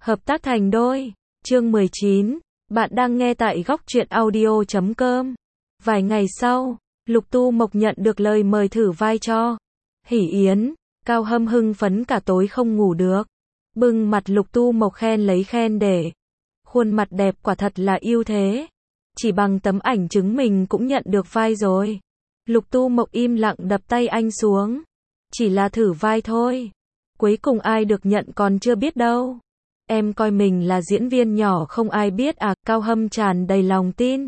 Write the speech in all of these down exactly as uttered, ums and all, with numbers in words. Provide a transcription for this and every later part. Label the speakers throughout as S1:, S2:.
S1: Hợp tác thành đôi. Chương mười chín. Bạn đang nghe tại góc truyện audio chấm com. Vài ngày sau, Lục Tu Mộc nhận được lời mời thử vai cho Hỷ Yến. Cao Hâm hưng phấn cả tối không ngủ được. Bưng mặt Lục Tu Mộc khen lấy khen để. Khuôn mặt đẹp quả thật là ưu thế. Chỉ bằng tấm ảnh chứng mình cũng nhận được vai rồi. Lục Tu Mộc im lặng đập tay anh xuống. Chỉ là thử vai thôi. Cuối cùng ai được nhận còn chưa biết đâu. Em coi mình là diễn viên nhỏ không ai biết à, Cao Hâm tràn đầy lòng tin.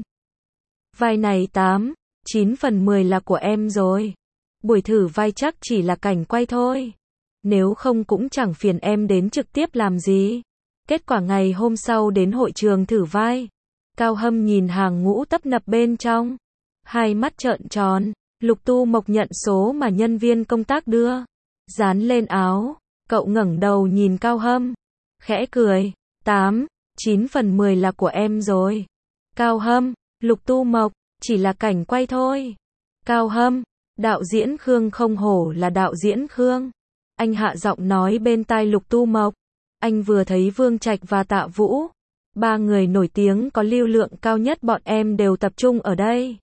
S1: Vai này tám, chín phần mười là của em rồi. Buổi thử vai chắc chỉ là cảnh quay thôi. Nếu không cũng chẳng phiền em đến trực tiếp làm gì. Kết quả ngày hôm sau đến hội trường thử vai. Cao Hâm nhìn hàng ngũ tấp nập bên trong. Hai mắt trợn tròn. Lục Tu Mộc nhận số mà nhân viên công tác đưa. Dán lên áo. Cậu ngẩng đầu nhìn Cao Hâm. Khẽ cười. tám, chín phần mười là của em rồi. Cao Hâm. Lục Tu Mộc. Chỉ là cảnh quay thôi. Cao Hâm. Đạo diễn Khương không hổ là đạo diễn Khương. Anh hạ giọng nói bên tai Lục Tu Mộc. Anh vừa thấy Vương Trạch và Tạ Vũ. Ba người nổi tiếng có lưu lượng cao nhất bọn em đều tập trung ở đây.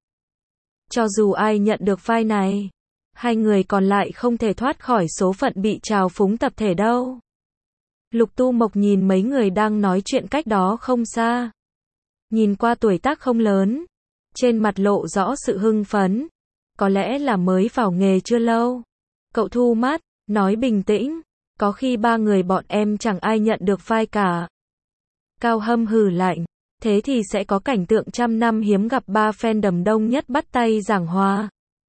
S1: Cho dù ai nhận được vai này, hai người còn lại không thể thoát khỏi số phận bị trào phúng tập thể đâu. Lục Tu Mộc nhìn mấy người đang nói chuyện cách đó không xa. Nhìn qua tuổi tác không lớn, trên mặt lộ rõ sự hưng phấn. Có lẽ là mới vào nghề chưa lâu. Cậu thu mắt, nói bình tĩnh. Có khi ba người bọn em chẳng ai nhận được vai cả. Cao Hâm hừ lạnh. Thế thì sẽ có cảnh tượng trăm năm hiếm gặp ba fandom đông nhất bắt tay giảng hòa.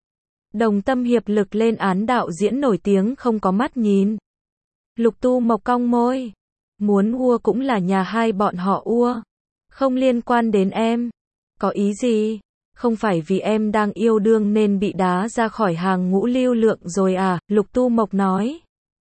S1: Đồng tâm hiệp lực lên án đạo diễn nổi tiếng không có mắt nhìn. Lục Tu Mộc cong môi. Muốn ua cũng là nhà hai bọn họ ua. Không liên quan đến em. Có ý gì? Không phải vì em đang yêu đương nên bị đá ra khỏi hàng ngũ lưu lượng rồi à? Lục Tu Mộc nói.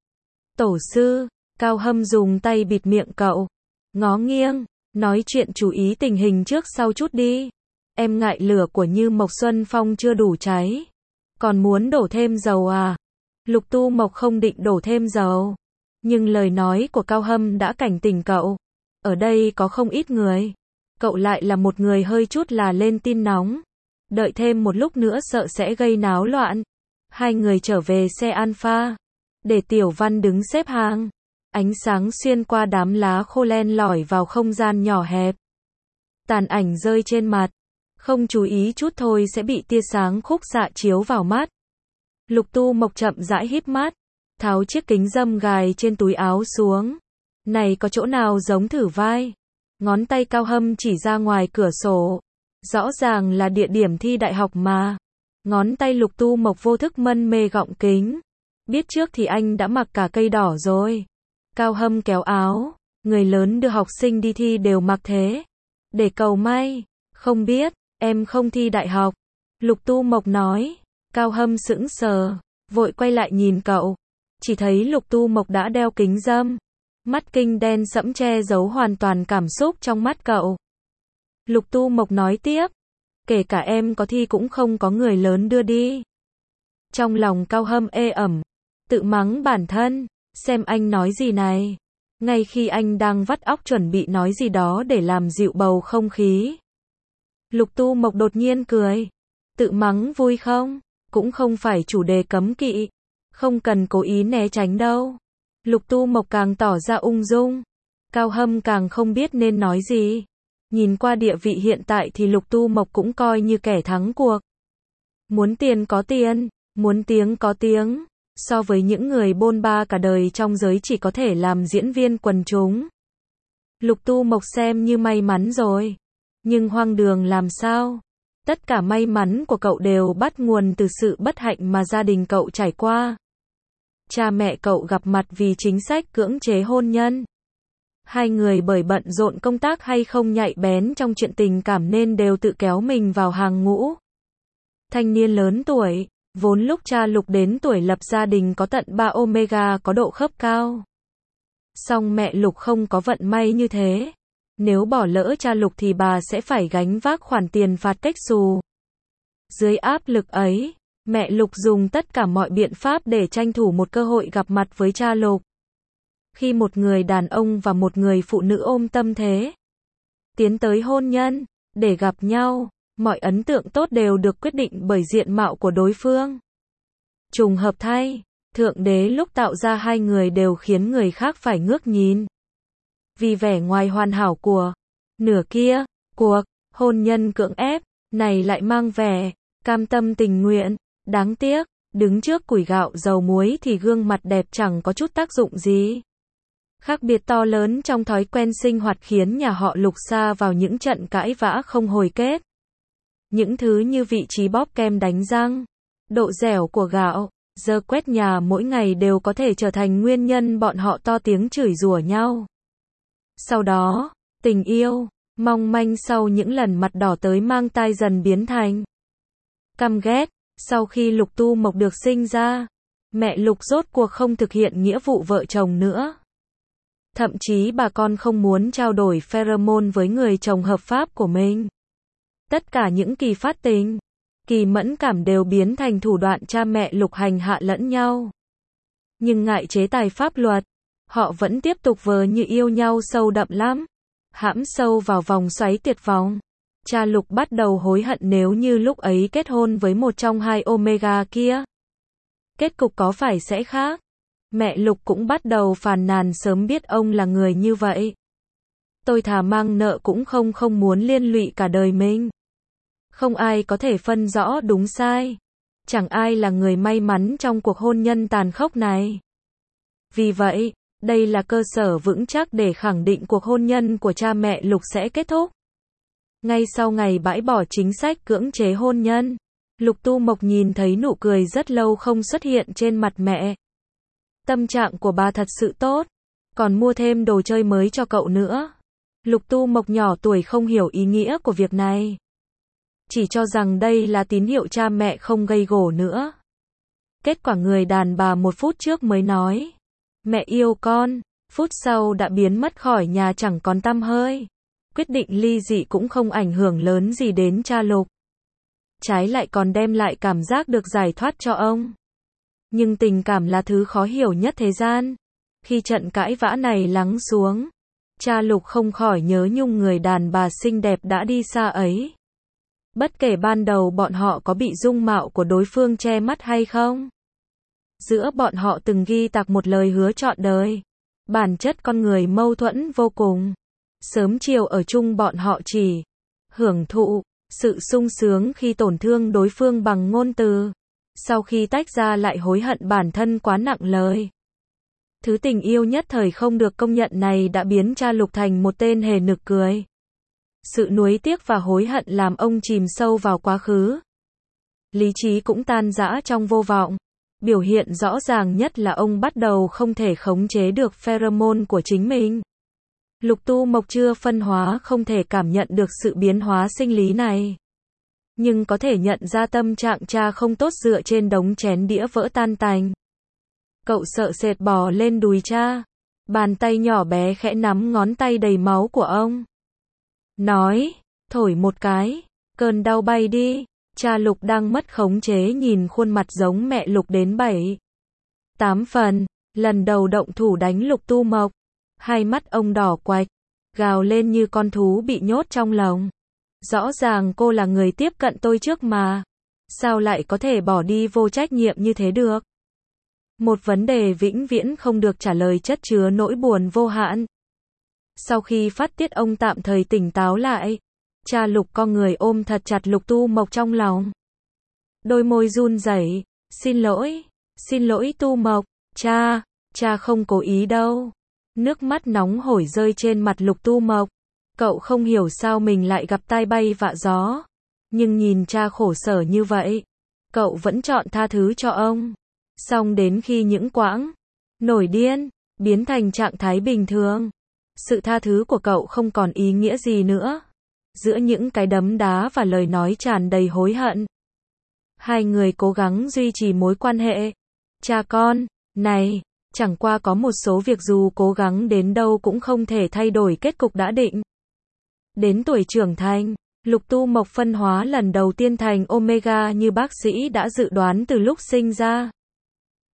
S1: Tổ sư. Cao Hâm dùng tay bịt miệng cậu. Ngó nghiêng. Nói chuyện chú ý tình hình trước sau chút đi. Em ngại lửa của Như Mộc Xuân Phong chưa đủ cháy. Còn muốn đổ thêm dầu à? Lục Tu Mộc không định đổ thêm dầu. Nhưng lời nói của Cao Hâm đã cảnh tỉnh cậu. Ở đây có không ít người. Cậu lại là một người hơi chút là lên tin nóng. Đợi thêm một lúc nữa sợ sẽ gây náo loạn. Hai người trở về xe Alpha. Để Tiểu Văn đứng xếp hàng. Ánh sáng xuyên qua đám lá khô len lỏi vào không gian nhỏ hẹp. Tàn ảnh rơi trên mặt. Không chú ý chút thôi sẽ bị tia sáng khúc xạ chiếu vào mắt. Lục Tu Mộc chậm rãi híp mắt. Tháo chiếc kính râm gài trên túi áo xuống. Này có chỗ nào giống thử vai? Ngón tay Cao Hâm chỉ ra ngoài cửa sổ. Rõ ràng là địa điểm thi đại học mà. Ngón tay Lục Tu Mộc vô thức mân mê gọng kính. Biết trước thì anh đã mặc cả cây đỏ rồi. Cao Hâm kéo áo. Người lớn đưa học sinh đi thi đều mặc thế. Để cầu may. Không biết, em không thi đại học. Lục Tu Mộc nói. Cao Hâm sững sờ. Vội quay lại nhìn cậu. Chỉ thấy Lục Tu Mộc đã đeo kính râm. Mắt kinh đen sẫm che giấu hoàn toàn cảm xúc trong mắt cậu. Lục Tu Mộc nói tiếp. Kể cả em có thi cũng không có người lớn đưa đi. Trong lòng Cao Hâm ê ẩm. Tự mắng bản thân. Xem anh nói gì này. Ngay khi anh đang vắt óc chuẩn bị nói gì đó để làm dịu bầu không khí. Lục Tu Mộc đột nhiên cười. Tự mắng vui không? Cũng không phải chủ đề cấm kỵ. Không cần cố ý né tránh đâu. Lục Tu Mộc càng tỏ ra ung dung. Cao Hâm càng không biết nên nói gì. Nhìn qua địa vị hiện tại thì Lục Tu Mộc cũng coi như kẻ thắng cuộc. Muốn tiền có tiền, muốn tiếng có tiếng. So với những người bôn ba cả đời trong giới chỉ có thể làm diễn viên quần chúng. Lục Tu Mộc xem như may mắn rồi. Nhưng hoang đường làm sao? Tất cả may mắn của cậu đều bắt nguồn từ sự bất hạnh mà gia đình cậu trải qua. Cha mẹ cậu gặp mặt vì chính sách cưỡng chế hôn nhân. Hai người bởi bận rộn công tác hay không nhạy bén trong chuyện tình cảm nên đều tự kéo mình vào hàng ngũ. Thanh niên lớn tuổi. Vốn lúc cha Lục đến tuổi lập gia đình có tận ba omega có độ khớp cao. Song mẹ Lục không có vận may như thế. Nếu bỏ lỡ cha Lục thì bà sẽ phải gánh vác khoản tiền phạt cách xù. Dưới áp lực ấy, mẹ Lục dùng tất cả mọi biện pháp để tranh thủ một cơ hội gặp mặt với cha Lục. Khi một người đàn ông và một người phụ nữ ôm tâm thế tiến tới hôn nhân, để gặp nhau, mọi ấn tượng tốt đều được quyết định bởi diện mạo của đối phương. Trùng hợp thay, Thượng Đế lúc tạo ra hai người đều khiến người khác phải ngước nhìn. Vì vẻ ngoài hoàn hảo của nửa kia, cuộc hôn nhân cưỡng ép này lại mang vẻ cam tâm tình nguyện. Đáng tiếc, đứng trước củi gạo dầu muối thì gương mặt đẹp chẳng có chút tác dụng gì. Khác biệt to lớn trong thói quen sinh hoạt khiến nhà họ Lục sa vào những trận cãi vã không hồi kết. Những thứ như vị trí bóp kem đánh răng, độ dẻo của gạo, giờ quét nhà mỗi ngày đều có thể trở thành nguyên nhân bọn họ to tiếng chửi rủa nhau. Sau đó, tình yêu, mong manh sau những lần mặt đỏ tới mang tai dần biến thành căm ghét. Sau khi Lục Tu Mộc được sinh ra, mẹ Lục rốt cuộc không thực hiện nghĩa vụ vợ chồng nữa. Thậm chí bà con không muốn trao đổi pheromone với người chồng hợp pháp của mình. Tất cả những kỳ phát tình, kỳ mẫn cảm đều biến thành thủ đoạn cha mẹ Lục hành hạ lẫn nhau. Nhưng ngại chế tài pháp luật, họ vẫn tiếp tục vờ như yêu nhau sâu đậm lắm, hãm sâu vào vòng xoáy tuyệt vọng. Cha Lục bắt đầu hối hận nếu như lúc ấy kết hôn với một trong hai Omega kia. Kết cục có phải sẽ khác? Mẹ Lục cũng bắt đầu phàn nàn sớm biết ông là người như vậy. Tôi thà mang nợ cũng không không muốn liên lụy cả đời mình. Không ai có thể phân rõ đúng sai. Chẳng ai là người may mắn trong cuộc hôn nhân tàn khốc này. Vì vậy, đây là cơ sở vững chắc để khẳng định cuộc hôn nhân của cha mẹ Lục sẽ kết thúc. Ngay sau ngày bãi bỏ chính sách cưỡng chế hôn nhân, Lục Tu Mộc nhìn thấy nụ cười rất lâu không xuất hiện trên mặt mẹ. Tâm trạng của bà thật sự tốt, còn mua thêm đồ chơi mới cho cậu nữa. Lục Tu Mộc nhỏ tuổi không hiểu ý nghĩa của việc này. Chỉ cho rằng đây là tín hiệu cha mẹ không gây gổ nữa. Kết quả người đàn bà một phút trước mới nói, mẹ yêu con, phút sau đã biến mất khỏi nhà chẳng còn tăm hơi. Quyết định ly dị cũng không ảnh hưởng lớn gì đến cha Lục. Trái lại còn đem lại cảm giác được giải thoát cho ông. Nhưng tình cảm là thứ khó hiểu nhất thế gian. Khi trận cãi vã này lắng xuống, cha Lục không khỏi nhớ nhung người đàn bà xinh đẹp đã đi xa ấy. Bất kể ban đầu bọn họ có bị dung mạo của đối phương che mắt hay không. Giữa bọn họ từng ghi tạc một lời hứa trọn đời. Bản chất con người mâu thuẫn vô cùng. Sớm chiều ở chung bọn họ chỉ hưởng thụ sự sung sướng khi tổn thương đối phương bằng ngôn từ. Sau khi tách ra lại hối hận bản thân quá nặng lời. Thứ tình yêu nhất thời không được công nhận này đã biến cha Lục thành một tên hề nực cười. Sự nuối tiếc và hối hận làm ông chìm sâu vào quá khứ. Lý trí cũng tan rã trong vô vọng. Biểu hiện rõ ràng nhất là ông bắt đầu không thể khống chế được pheromone của chính mình. Lục Tu Mộc chưa phân hóa không thể cảm nhận được sự biến hóa sinh lý này. Nhưng có thể nhận ra tâm trạng cha không tốt dựa trên đống chén đĩa vỡ tan tành. Cậu sợ sệt bò lên đùi cha. Bàn tay nhỏ bé khẽ nắm ngón tay đầy máu của ông. Nói, thổi một cái, cơn đau bay đi. Cha Lục đang mất khống chế nhìn khuôn mặt giống mẹ Lục đến bảy tám phần. Lần đầu động thủ đánh Lục Tu Mộc. Hai mắt ông đỏ quạch, gào lên như con thú bị nhốt trong lồng. Rõ ràng cô là người tiếp cận tôi trước mà. Sao lại có thể bỏ đi vô trách nhiệm như thế được? Một vấn đề vĩnh viễn không được trả lời chất chứa nỗi buồn vô hạn. Sau khi phát tiết ông tạm thời tỉnh táo lại. Cha Lục con người ôm thật chặt Lục Tu Mộc trong lòng. Đôi môi run rẩy, xin lỗi, xin lỗi Tu Mộc, cha, cha không cố ý đâu. Nước mắt nóng hổi rơi trên mặt Lục Tu Mộc. Cậu không hiểu sao mình lại gặp tai bay vạ gió. Nhưng nhìn cha khổ sở như vậy, cậu vẫn chọn tha thứ cho ông. Xong đến khi những quãng nổi điên biến thành trạng thái bình thường, sự tha thứ của cậu không còn ý nghĩa gì nữa. Giữa những cái đấm đá và lời nói tràn đầy hối hận, hai người cố gắng duy trì mối quan hệ cha con này. Chẳng qua có một số việc dù cố gắng đến đâu cũng không thể thay đổi kết cục đã định. Đến tuổi trưởng thành, Lục Tu Mộc phân hóa lần đầu tiên thành Omega như bác sĩ đã dự đoán từ lúc sinh ra.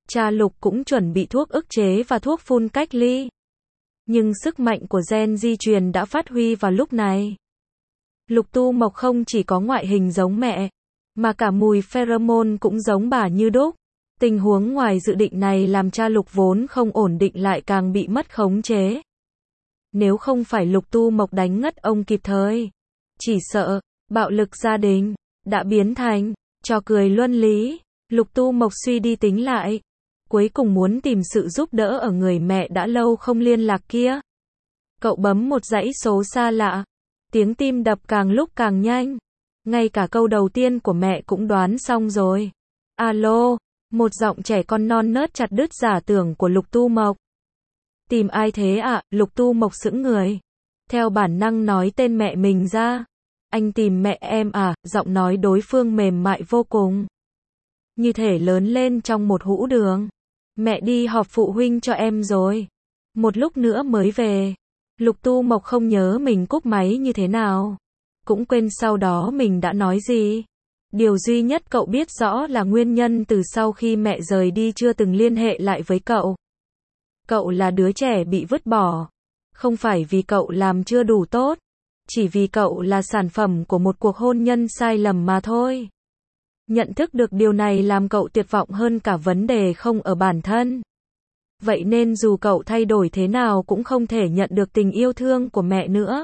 S1: cha Lục cũng chuẩn bị thuốc ức chế và thuốc phun cách ly. Nhưng sức mạnh của gen di truyền đã phát huy vào lúc này. Lục Tu Mộc không chỉ có ngoại hình giống mẹ, mà cả mùi pheromone cũng giống bà như đúc. Tình huống ngoài dự định này làm cha Lục vốn không ổn định lại càng bị mất khống chế. Nếu không phải Lục Tu Mộc đánh ngất ông kịp thời, chỉ sợ, bạo lực gia đình, đã biến thành, trò cười luân lý. Lục Tu Mộc suy đi tính lại, cuối cùng muốn tìm sự giúp đỡ ở người mẹ đã lâu không liên lạc kia. Cậu bấm một dãy số xa lạ, tiếng tim đập càng lúc càng nhanh. Ngay cả câu đầu tiên của mẹ cũng đoán xong rồi. Alo, một giọng trẻ con non nớt chặt đứt giả tưởng của Lục Tu Mộc. Tìm ai thế ạ? À? Lục Tu Mộc sững người. Theo bản năng nói tên mẹ mình ra. Anh tìm mẹ em à? Giọng nói đối phương mềm mại vô cùng. Như thể lớn lên trong một hũ đường. Mẹ đi họp phụ huynh cho em rồi. Một lúc nữa mới về. Lục Tu Mộc không nhớ mình cúp máy như thế nào. Cũng quên sau đó mình đã nói gì. Điều duy nhất cậu biết rõ là nguyên nhân từ sau khi mẹ rời đi chưa từng liên hệ lại với cậu. Cậu là đứa trẻ bị vứt bỏ. Không phải vì cậu làm chưa đủ tốt. Chỉ vì cậu là sản phẩm của một cuộc hôn nhân sai lầm mà thôi. Nhận thức được điều này làm cậu tuyệt vọng hơn cả vấn đề không ở bản thân. Vậy nên dù cậu thay đổi thế nào cũng không thể nhận được tình yêu thương của mẹ nữa.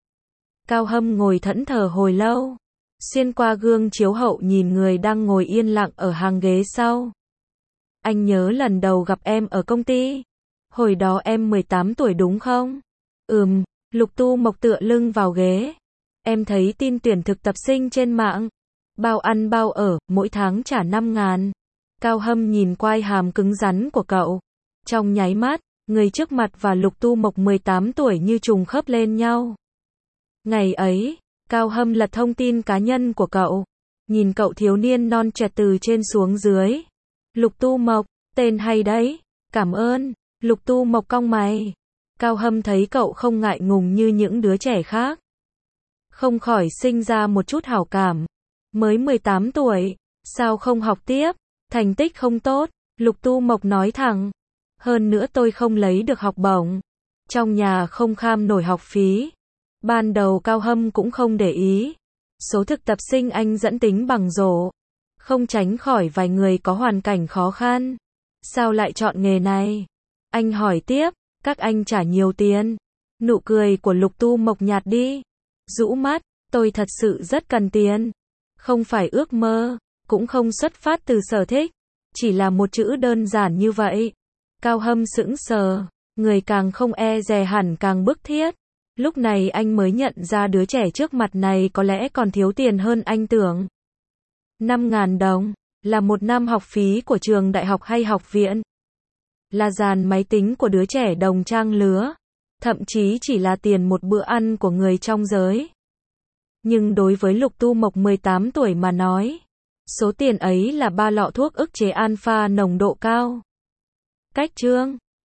S1: Cao Hâm ngồi thẫn thờ hồi lâu. Xuyên qua gương chiếu hậu nhìn người đang ngồi yên lặng ở hàng ghế sau. Anh nhớ lần đầu gặp em ở công ty. Hồi đó em mười tám tuổi đúng không? Ừm, Lục Tu Mộc tựa lưng vào ghế. Em thấy tin tuyển thực tập sinh trên mạng. Bao ăn bao ở, mỗi tháng trả năm ngàn. Cao Hâm nhìn quai hàm cứng rắn của cậu. Trong nháy mắt, người trước mặt và Lục Tu Mộc mười tám tuổi như trùng khớp lên nhau. Ngày ấy, Cao Hâm lật thông tin cá nhân của cậu. Nhìn cậu thiếu niên non trẻ từ trên xuống dưới. Lục Tu Mộc, tên hay đấy. Cảm ơn. Lục Tu Mộc cong mày. Cao Hâm thấy cậu không ngại ngùng như những đứa trẻ khác. Không khỏi sinh ra một chút hảo cảm. Mới mười tám tuổi, sao không học tiếp? Thành tích không tốt. Lục Tu Mộc nói thẳng. Hơn nữa tôi không lấy được học bổng. Trong nhà không kham nổi học phí. Ban đầu Cao Hâm cũng không để ý. Số thực tập sinh anh dẫn tính bằng rổ. Không tránh khỏi vài người có hoàn cảnh khó khăn. Sao lại chọn nghề này? Anh hỏi tiếp, các anh trả nhiều tiền. Nụ cười của Lục Tu Mộc nhạt đi. Rũ mắt, tôi thật sự rất cần tiền. Không phải ước mơ, cũng không xuất phát từ sở thích. Chỉ là một chữ đơn giản như vậy. Cao Hâm sững sờ, người càng không e dè hẳn càng bức thiết. Lúc này anh mới nhận ra đứa trẻ trước mặt này có lẽ còn thiếu tiền hơn anh tưởng. năm ngàn đồng, là một năm học phí của trường đại học hay học viện. Là dàn máy tính của đứa trẻ đồng trang lứa. Thậm chí chỉ là tiền một bữa ăn của người trong giới. Nhưng đối với Lục Tu Mộc mười tám tuổi mà nói, số tiền ấy là ba lọ thuốc ức chế alpha nồng độ cao. Cách chương